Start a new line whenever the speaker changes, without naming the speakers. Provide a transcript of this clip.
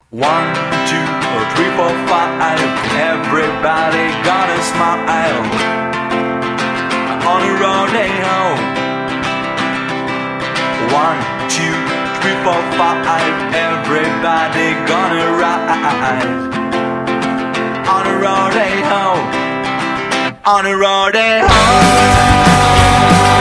One, two, three, four, five. Everybody gonna smile on a rodeo. One, two, three, four, five. Everybody gonna ride on a rodeo. On a rodeo.